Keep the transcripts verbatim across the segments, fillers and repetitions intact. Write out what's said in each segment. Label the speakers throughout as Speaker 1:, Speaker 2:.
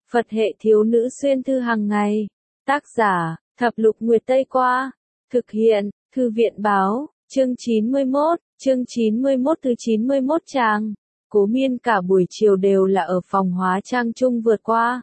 Speaker 1: Phật hệ thiếu nữ xuyên thư hàng ngày. Tác giả, Thập Lục Nguyệt Tây Qua. Thực hiện, Thư viện báo, chương chín mươi mốt, chương chín mươi mốt thứ chín mươi mốt trang. Cố Miên cả buổi chiều đều là ở phòng hóa trang chung vượt qua.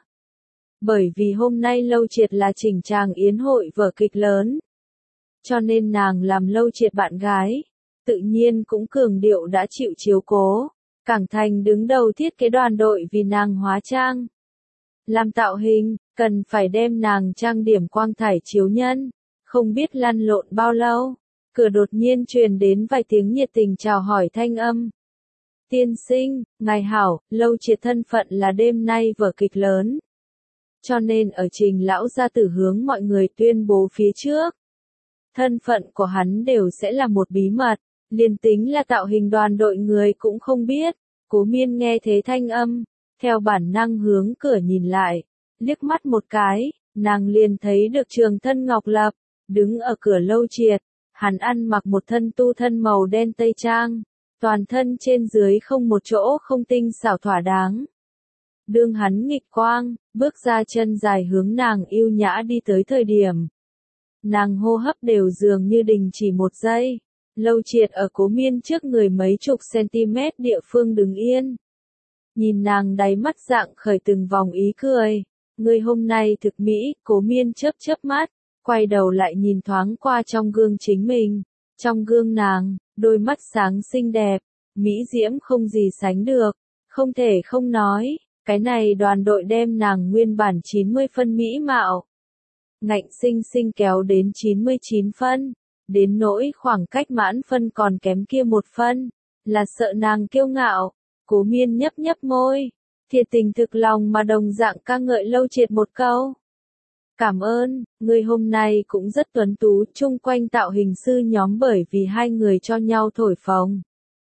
Speaker 1: Bởi vì hôm nay Lâu Triệt là chỉnh tràng yến hội vở kịch lớn. Cho nên nàng làm Lâu Triệt bạn gái. Tự nhiên cũng cường điệu đã chịu chiếu cố. Cảng Thành đứng đầu thiết kế đoàn đội vì nàng hóa trang. Làm tạo hình, cần phải đem nàng trang điểm quang thải chiếu nhân. Không biết lăn lộn bao lâu, cửa đột nhiên truyền đến vài tiếng nhiệt tình chào hỏi thanh âm. Tiên sinh, ngài hảo, Lâu Triệt thân phận là đêm nay vở kịch lớn. Cho nên ở Trình lão gia tử hướng mọi người tuyên bố phía trước. Thân phận của hắn đều sẽ là một bí mật, liền tính là tạo hình đoàn đội người cũng không biết. Cố Miên nghe thế thanh âm, theo bản năng hướng cửa nhìn lại, liếc mắt một cái, nàng liền thấy được Trường Thân Ngọc Lập, đứng ở cửa Lâu Triệt, hắn ăn mặc một thân tu thân màu đen tây trang, toàn thân trên dưới không một chỗ không tinh xảo thỏa đáng. Đương hắn nghịch quang, bước ra chân dài hướng nàng yêu nhã đi tới thời điểm. Nàng hô hấp đều dường như đình chỉ một giây. Lâu Triệt ở Cố Miên trước người mấy chục cm địa phương đứng yên. Nhìn nàng đáy mắt dạng khởi từng vòng ý cười. Người hôm nay thực mỹ, Cố Miên chớp chớp mắt, quay đầu lại nhìn thoáng qua trong gương chính mình. Trong gương nàng, đôi mắt sáng xinh đẹp, mỹ diễm không gì sánh được. Không thể không nói, cái này đoàn đội đem nàng nguyên bản chín mươi phân mỹ mạo. Ngạnh sinh sinh kéo đến chín mươi chín phân. Đến nỗi khoảng cách mãn phân còn kém kia một phân, là sợ nàng kiêu ngạo. Cố Miên nhấp nhấp môi, thiệt tình thực lòng mà đồng dạng ca ngợi Lâu Triệt một câu. Cảm ơn, người hôm nay cũng rất tuấn tú, chung quanh tạo hình sư nhóm bởi vì hai người cho nhau thổi phồng.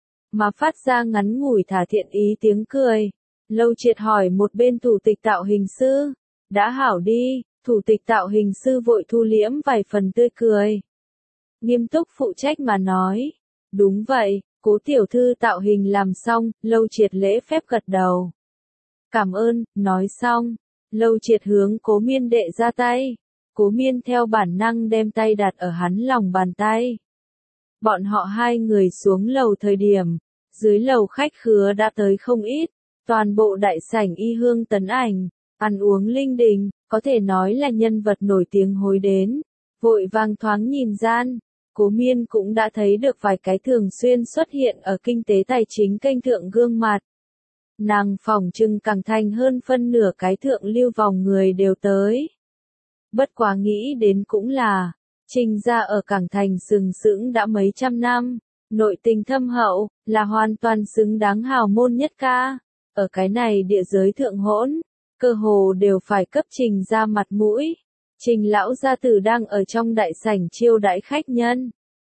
Speaker 1: Mà phát ra ngắn ngủi thả thiện ý tiếng cười. Lâu Triệt hỏi một bên thủ tịch tạo hình sư, đã hảo đi, thủ tịch tạo hình sư vội thu liễm vài phần tươi cười. Nghiêm túc phụ trách mà nói. Đúng vậy, Cố tiểu thư tạo hình làm xong, Lâu Triệt lễ phép gật đầu. Cảm ơn, nói xong. Lâu Triệt hướng Cố Miên đệ ra tay. Cố Miên theo bản năng đem tay đặt ở hắn lòng bàn tay. Bọn họ hai người xuống lầu thời điểm. Dưới lầu khách khứa đã tới không ít. Toàn bộ đại sảnh y hương tấn ảnh. Ăn uống linh đình, có thể nói là nhân vật nổi tiếng hối đến. Vội vàng thoáng nhìn gian. Cố Miên cũng đã thấy được vài cái thường xuyên xuất hiện ở kinh tế tài chính kênh thượng gương mặt. Nàng phỏng chừng Cảng Thành hơn phân nửa cái thượng lưu vòng người đều tới. Bất quá nghĩ đến cũng là, Trình gia ở Cảng Thành sừng sững đã mấy trăm năm, nội tình thâm hậu, là hoàn toàn xứng đáng hào môn nhất ca. Ở cái này địa giới thượng hỗn, cơ hồ đều phải cấp Trình gia mặt mũi. Trình lão gia tử đang ở trong đại sảnh chiêu đãi khách nhân.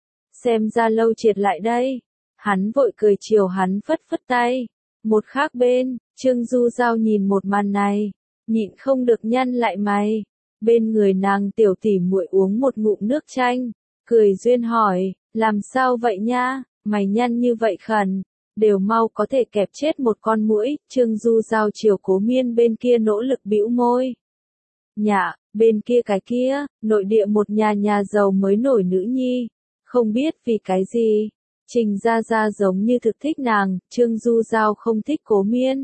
Speaker 1: Xem ra Lâu Triệt lại đây. Hắn vội cười chiều hắn phất phất tay. Một khác bên, Trương Du Giao nhìn một màn này, nhịn không được nhăn lại mày. Bên người nàng tiểu tỷ muội uống một ngụm nước chanh, cười duyên hỏi, làm sao vậy nha, mày nhăn như vậy khẩn, đều mau có thể kẹp chết một con muỗi. Trương Du Giao chiều Cố Miên bên kia nỗ lực bĩu môi. Nhạ, bên kia cái kia, nội địa một nhà nhà giàu mới nổi nữ nhi, không biết vì cái gì, Trình gia gia giống như thực thích nàng, Trương Du Giao không thích Cố Miên.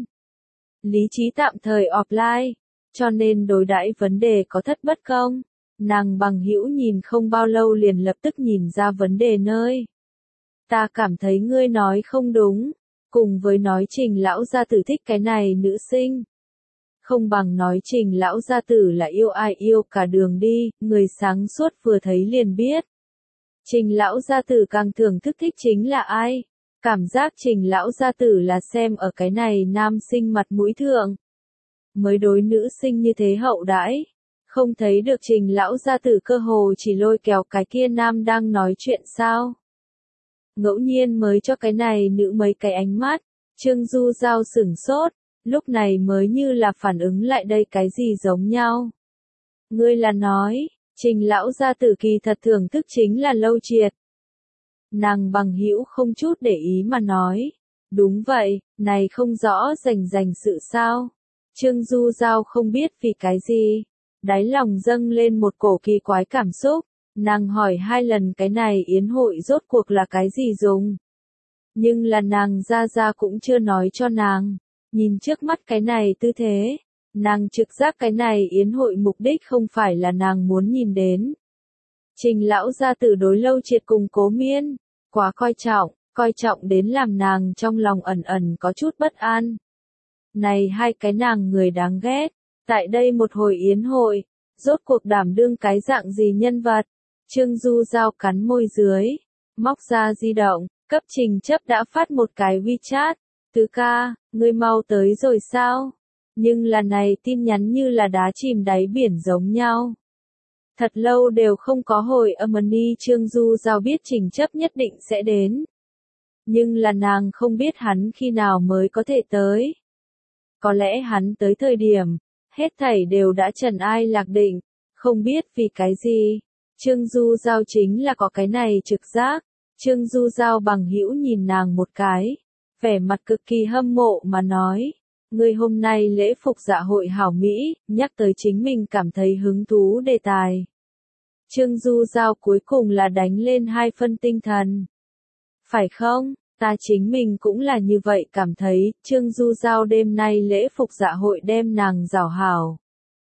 Speaker 1: Lý trí tạm thời offline, cho nên đối đãi vấn đề có thất bất công. Nàng bằng hữu nhìn không bao lâu liền lập tức nhìn ra vấn đề nơi. Ta cảm thấy ngươi nói không đúng, cùng với nói Trình lão gia tử thích cái này nữ sinh. Không bằng nói Trình lão gia tử là yêu ai yêu cả đường đi, người sáng suốt vừa thấy liền biết. Trình lão gia tử càng thưởng thức thích chính là ai? Cảm giác Trình lão gia tử là xem ở cái này nam sinh mặt mũi thượng. Mới đối nữ sinh như thế hậu đãi. Không thấy được Trình lão gia tử cơ hồ chỉ lôi kéo cái kia nam đang nói chuyện sao? Ngẫu nhiên mới cho cái này nữ mấy cái ánh mắt. Trương Du Giao sửng sốt. Lúc này mới như là phản ứng lại đây cái gì giống nhau. Ngươi là nói, Trình lão gia tử kỳ thật thưởng thức chính là Lâu Triệt. Nàng bằng hữu không chút để ý mà nói. Đúng vậy, này không rõ rành rành sự sao. Trương Du Giao không biết vì cái gì, đáy lòng dâng lên một cổ kỳ quái cảm xúc, nàng hỏi hai lần cái này yến hội rốt cuộc là cái gì dùng. Nhưng là nàng ra ra cũng chưa nói cho nàng, nhìn trước mắt cái này tư thế, nàng trực giác cái này yến hội mục đích không phải là nàng muốn nhìn đến. Trình lão gia tử đối Lâu Triệt cùng Cố Miên, quá coi trọng, coi trọng đến làm nàng trong lòng ẩn ẩn có chút bất an. Này hai cái nàng người đáng ghét, tại đây một hồi yến hội, rốt cuộc đảm đương cái dạng gì nhân vật. Trương Du Giao cắn môi dưới, móc ra di động, cấp Trình Chấp đã phát một cái WeChat, Tứ ca, ngươi mau tới rồi sao? Nhưng là này tin nhắn như là đá chìm đáy biển giống nhau. Thật lâu đều không có hồi âm ni. Trương Du Giao biết Trình Chấp nhất định sẽ đến. Nhưng là nàng không biết hắn khi nào mới có thể tới. Có lẽ hắn tới thời điểm, hết thảy đều đã trần ai lạc định, không biết vì cái gì. Trương Du Giao chính là có cái này trực giác. Trương Du Giao bằng hữu nhìn nàng một cái, vẻ mặt cực kỳ hâm mộ mà nói, ngươi hôm nay lễ phục dạ hội hảo mỹ, nhắc tới chính mình cảm thấy hứng thú đề tài. Trương Du Giao cuối cùng là đánh lên hai phân tinh thần. Phải không? Ta chính mình cũng là như vậy cảm thấy. Trương Du Giao đêm nay lễ phục dạ hội đem nàng rảo hảo.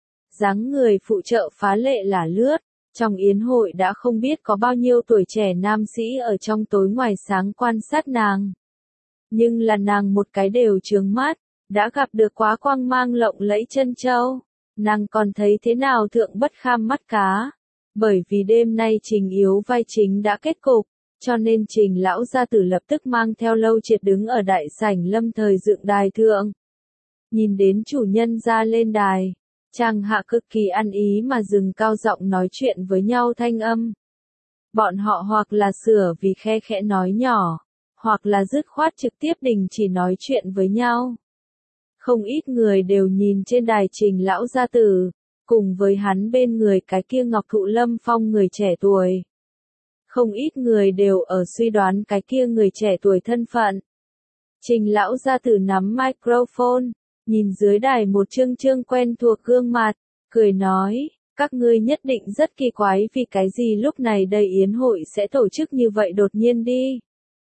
Speaker 1: Dáng người phụ trợ phá lệ là lướt. Trong yến hội đã không biết có bao nhiêu tuổi trẻ nam sĩ ở trong tối ngoài sáng quan sát nàng. Nhưng là nàng một cái đều trướng mắt, đã gặp được quá quang mang lộng lẫy chân châu. Nàng còn thấy thế nào thượng bất kham mắt cá. Bởi vì đêm nay Trình yếu vai chính đã kết cục, cho nên Trình lão gia tử lập tức mang theo Lâu Triệt đứng ở đại sảnh lâm thời dựng đài thượng. Nhìn đến chủ nhân ra lên đài. Chàng hạ cực kỳ ăn ý mà dừng cao giọng nói chuyện với nhau thanh âm. Bọn họ hoặc là sửa vì khe khẽ nói nhỏ, hoặc là dứt khoát trực tiếp đình chỉ nói chuyện với nhau. Không ít người đều nhìn trên đài Trình lão gia tử, cùng với hắn bên người cái kia Ngọc Thụ Lâm Phong người trẻ tuổi. Không ít người đều ở suy đoán cái kia người trẻ tuổi thân phận. Trình lão gia tử nắm microphone. Nhìn dưới đài một trương trương quen thuộc gương mặt, cười nói, các ngươi nhất định rất kỳ quái vì cái gì lúc này đây yến hội sẽ tổ chức như vậy đột nhiên đi.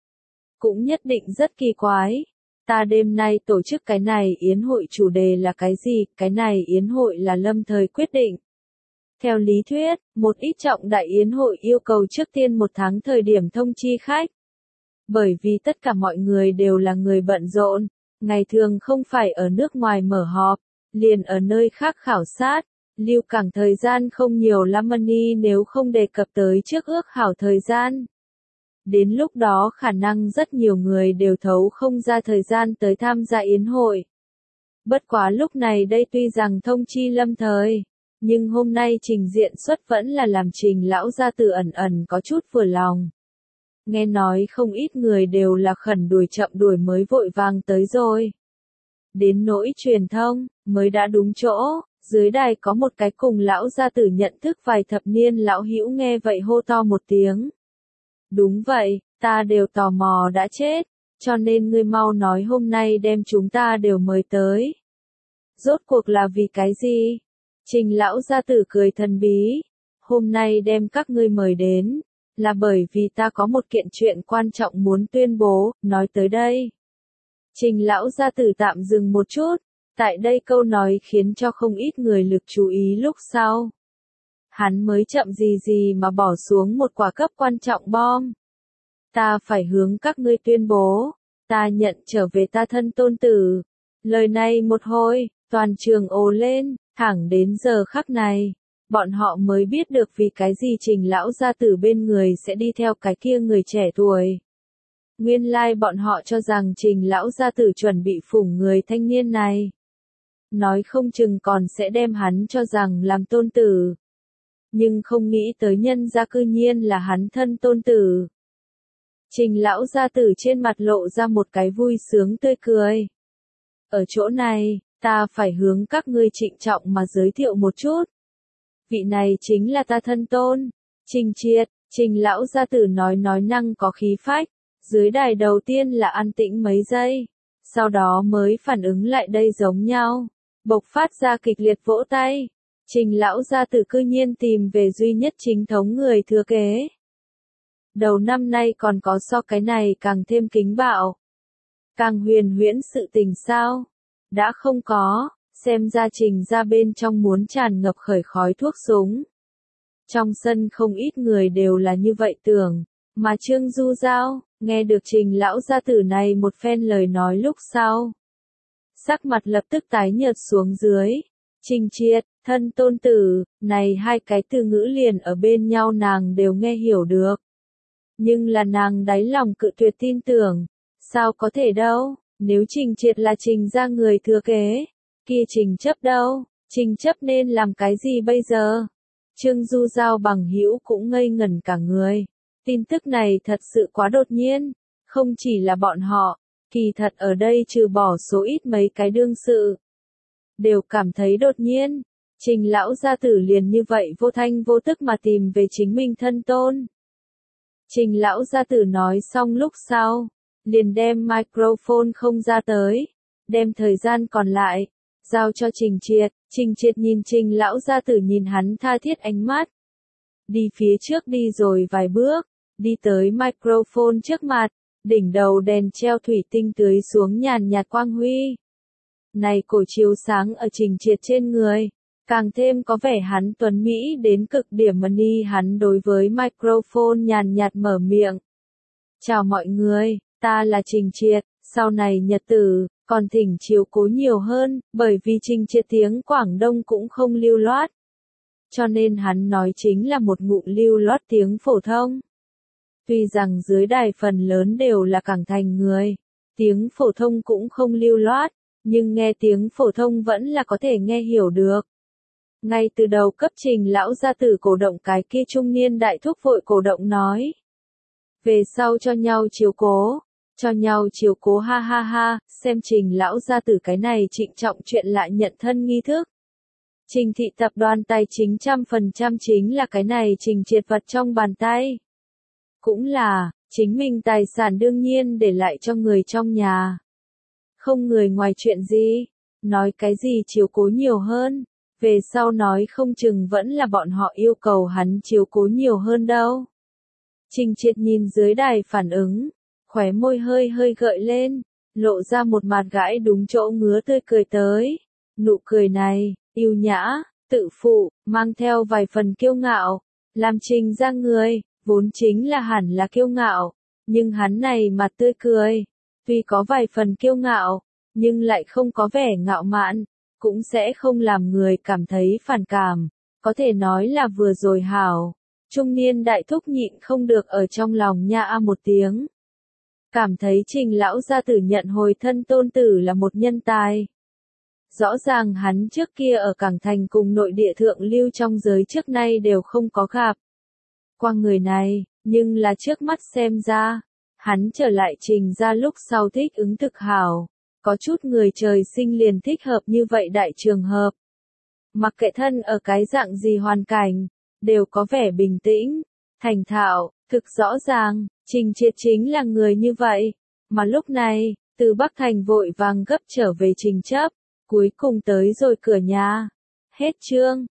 Speaker 1: Cũng nhất định rất kỳ quái, ta đêm nay tổ chức cái này yến hội chủ đề là cái gì, cái này yến hội là lâm thời quyết định. Theo lý thuyết, một ít trọng đại yến hội yêu cầu trước tiên một tháng thời điểm thông chi khách. Bởi vì tất cả mọi người đều là người bận rộn. Ngày thường không phải ở nước ngoài mở họp, liền ở nơi khác khảo sát, lưu cảng thời gian không nhiều lắm ni nếu không đề cập tới trước ước hảo thời gian. Đến lúc đó khả năng rất nhiều người đều thấu không ra thời gian tới tham gia yến hội. Bất quá lúc này đây tuy rằng thông chi lâm thời, nhưng hôm nay trình diện xuất vẫn là làm Trình lão gia tử ẩn ẩn có chút vừa lòng. Nghe nói không ít người đều là khẩn đuổi chậm đuổi mới vội vàng tới rồi. Đến nỗi truyền thông, mới đã đúng chỗ, dưới đài có một cái cùng lão gia tử nhận thức vài thập niên lão hữu nghe vậy hô to một tiếng. Đúng vậy, ta đều tò mò đã chết, cho nên ngươi mau nói hôm nay đem chúng ta đều mời tới. Rốt cuộc là vì cái gì? Trình lão gia tử cười thần bí. Hôm nay đem các ngươi mời đến. Là bởi vì ta có một kiện chuyện quan trọng muốn tuyên bố, nói tới đây. Trình lão gia tử tạm dừng một chút, tại đây câu nói khiến cho không ít người lực chú ý lúc sau. Hắn mới chậm gì gì mà bỏ xuống một quả cấp quan trọng bom. Ta phải hướng các ngươi tuyên bố, ta nhận trở về ta thân tôn tử. Lời này một hồi, toàn trường ồ lên, thẳng đến giờ khắc này. Bọn họ mới biết được vì cái gì Trình lão gia tử bên người sẽ đi theo cái kia người trẻ tuổi. Nguyên lai like bọn họ cho rằng Trình lão gia tử chuẩn bị phủng người thanh niên này. Nói không chừng còn sẽ đem hắn cho rằng làm tôn tử. Nhưng không nghĩ tới nhân gia cư nhiên là hắn thân tôn tử. Trình lão gia tử trên mặt lộ ra một cái vui sướng tươi cười. Ở chỗ này, ta phải hướng các ngươi trịnh trọng mà giới thiệu một chút. Vị này chính là ta thân tôn, Trình Triệt. Trình lão gia tử nói nói năng có khí phách, dưới đài đầu tiên là an tĩnh mấy giây, sau đó mới phản ứng lại đây giống nhau, bộc phát ra kịch liệt vỗ tay. Trình lão gia tử cư nhiên tìm về duy nhất chính thống người thừa kế. Đầu năm nay còn có so cái này càng thêm kính bạo. Càng huyền huyễn sự tình sao? Đã không có, xem ra Trình ra bên trong muốn tràn ngập khởi khói thuốc súng. Trong sân không ít người đều là như vậy tưởng, mà Trương Du Giao, nghe được Trình lão gia tử này một phen lời nói lúc sau. Sắc mặt lập tức tái nhợt xuống dưới. Trình Triệt, thân tôn tử, này hai cái từ ngữ liền ở bên nhau nàng đều nghe hiểu được. Nhưng là nàng đáy lòng cự tuyệt tin tưởng. Sao có thể đâu, nếu Trình Triệt là Trình ra người thừa kế, kia Trình chấp đâu, Trình chấp nên làm cái gì bây giờ? Trương Du Giao bằng hữu cũng ngây ngẩn cả người. Tin tức này thật sự quá đột nhiên, không chỉ là bọn họ, kỳ thật ở đây trừ bỏ số ít mấy cái đương sự. Đều cảm thấy đột nhiên, Trình lão gia tử liền như vậy vô thanh vô tức mà tìm về chính mình thân tôn. Trình lão gia tử nói xong lúc sau, liền đem microphone không ra tới, đem thời gian còn lại, giao cho Trình Triệt. Trình Triệt nhìn Trình lão gia tử nhìn hắn tha thiết ánh mắt. Đi phía trước đi rồi vài bước, đi tới microphone trước mặt, đỉnh đầu đèn treo thủy tinh tưới xuống nhàn nhạt quang huy. Này cổ chiếu sáng ở Trình Triệt trên người, càng thêm có vẻ hắn tuấn Mỹ đến cực điểm mà ni hắn đối với microphone nhàn nhạt mở miệng. Chào mọi người, ta là Trình Triệt, sau này nhật tử, còn thỉnh chiếu cố nhiều hơn, bởi vì Trình Triệt tiếng Quảng Đông cũng không lưu loát. Cho nên hắn nói chính là một ngụm lưu loát tiếng phổ thông. Tuy rằng dưới đài phần lớn đều là cảng thành người, tiếng phổ thông cũng không lưu loát, nhưng nghe tiếng phổ thông vẫn là có thể nghe hiểu được. Ngay từ đầu cấp Trình lão gia tử cổ động cái kia trung niên đại thúc vội cổ động nói. Về sau cho nhau chiếu cố, cho nhau chiếu cố ha ha ha, xem Trình lão gia tử cái này trịnh trọng chuyện lại nhận thân nghi thức. Trình thị tập đoàn tài chính trăm phần trăm chính là cái này Trình Triệt vật trong bàn tay. Cũng là, chính mình tài sản đương nhiên để lại cho người trong nhà. Không người ngoài chuyện gì, nói cái gì chiếu cố nhiều hơn, về sau nói không chừng vẫn là bọn họ yêu cầu hắn chiếu cố nhiều hơn đâu. Trình Triệt nhìn dưới đài phản ứng, khóe môi hơi hơi gợi lên, lộ ra một mặt gãi đúng chỗ ngứa tươi cười tới. Nụ cười này, yêu nhã, tự phụ, mang theo vài phần kiêu ngạo, làm Trình ra người, vốn chính là hẳn là kiêu ngạo, nhưng hắn này mặt tươi cười, tuy có vài phần kiêu ngạo, nhưng lại không có vẻ ngạo mạn, cũng sẽ không làm người cảm thấy phản cảm, có thể nói là vừa rồi hảo. Trung niên đại thúc nhịn không được ở trong lòng nha a một tiếng. Cảm thấy Trình lão gia tử nhận hồi thân tôn tử là một nhân tài. Rõ ràng hắn trước kia ở cảng thành cùng nội địa thượng lưu trong giới trước nay đều không có gặp qua người này, nhưng là trước mắt xem ra, hắn trở lại Trình ra lúc sau thích ứng thực hảo, có chút người trời sinh liền thích hợp như vậy đại trường hợp. Mặc kệ thân ở cái dạng gì hoàn cảnh, đều có vẻ bình tĩnh, thành thạo, thực rõ ràng, Trình Triệt chính là người như vậy, mà lúc này, từ Bắc Thành vội vàng gấp trở về Trình chấp, cuối cùng tới rồi cửa nhà. Hết chương.